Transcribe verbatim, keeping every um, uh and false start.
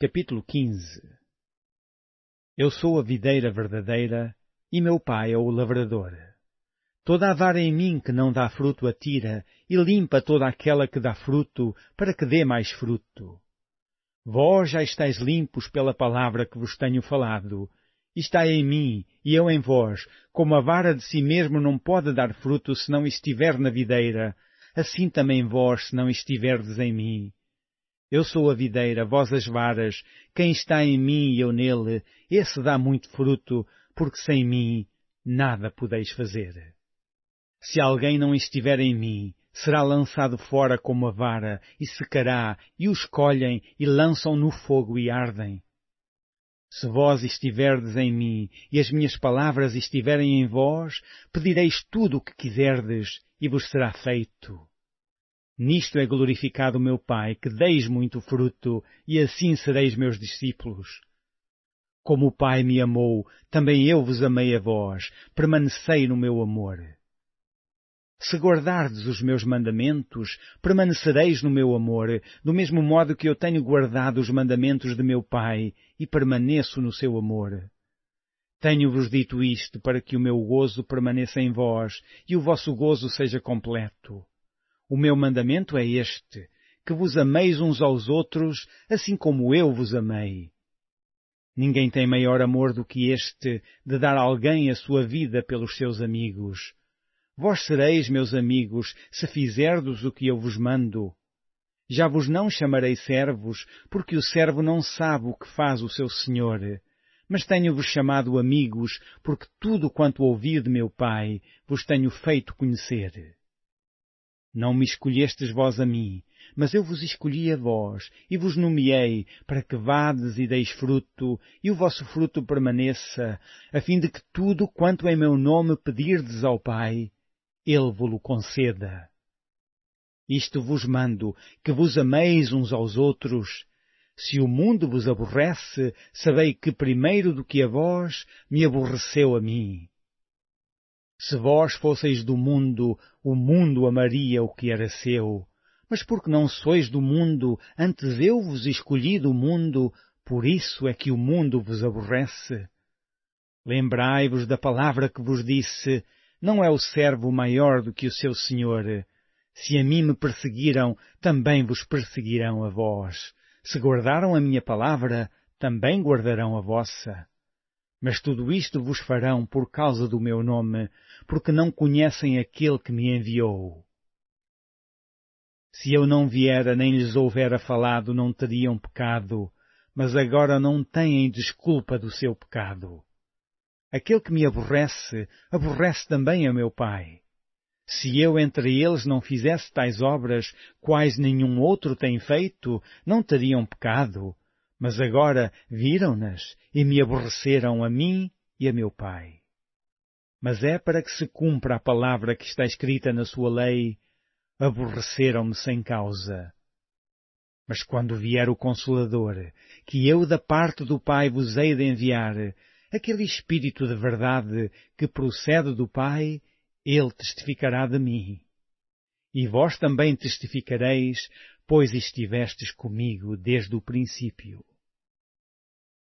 Capítulo quinze. Eu sou a videira verdadeira, e meu pai é o lavrador. Toda a vara em mim que não dá fruto atira, e limpa toda aquela que dá fruto, para que dê mais fruto. Vós já estáis limpos pela palavra que vos tenho falado. Está em mim, e eu em vós, como a vara de si mesmo não pode dar fruto se não estiver na videira, assim também vós se não estiverdes em mim. Eu sou a videira, vós as varas, quem está em mim e eu nele, esse dá muito fruto, porque sem mim nada podeis fazer. Se alguém não estiver em mim, será lançado fora como a vara, e secará, e os colhem, e lançam no fogo e ardem. Se vós estiverdes em mim, e as minhas palavras estiverem em vós, pedireis tudo o que quiserdes, e vos será feito. Nisto é glorificado o meu Pai, que deis muito fruto, e assim sereis meus discípulos. Como o Pai me amou, também eu vos amei a vós, permanecei no meu amor. Se guardardes os meus mandamentos, permanecereis no meu amor, do mesmo modo que eu tenho guardado os mandamentos de meu Pai, e permaneço no seu amor. Tenho-vos dito isto para que o meu gozo permaneça em vós, e o vosso gozo seja completo. O meu mandamento é este, que vos ameis uns aos outros, assim como eu vos amei. Ninguém tem maior amor do que este, de dar a alguém a sua vida pelos seus amigos. Vós sereis, meus amigos, se fizerdes o que eu vos mando. Já vos não chamarei servos, porque o servo não sabe o que faz o seu senhor. Mas tenho-vos chamado amigos, porque tudo quanto ouvi de meu Pai, vos tenho feito conhecer. Não me escolhestes vós a mim, mas eu vos escolhi a vós, e vos nomeei, para que vades e deis fruto, e o vosso fruto permaneça, a fim de que tudo quanto em meu nome pedirdes ao Pai, Ele vos-lo conceda. Isto vos mando, que vos ameis uns aos outros. Se o mundo vos aborrece, sabei que primeiro do que a vós, me aborreceu a mim. Se vós fosseis do mundo, o mundo amaria o que era seu. Mas porque não sois do mundo, antes eu vos escolhi do mundo, por isso é que o mundo vos aborrece. Lembrai-vos da palavra que vos disse, não é o servo maior do que o seu senhor. Se a mim me perseguiram, também vos perseguirão a vós. Se guardaram a minha palavra, também guardarão a vossa. Mas tudo isto vos farão por causa do meu nome, porque não conhecem aquele que me enviou. Se eu não viera nem lhes houvera falado, não teriam pecado, mas agora não têm desculpa do seu pecado. Aquele que me aborrece, aborrece também a meu Pai. Se eu entre eles não fizesse tais obras, quais nenhum outro tem feito, não teriam pecado. Mas agora viram-nas e me aborreceram a mim e a meu Pai. Mas é para que se cumpra a palavra que está escrita na sua lei, aborreceram-me sem causa. Mas quando vier o Consolador, que eu da parte do Pai vos hei de enviar, aquele Espírito de verdade que procede do Pai, ele testificará de mim. E vós também testificareis, pois estivestes comigo desde o princípio.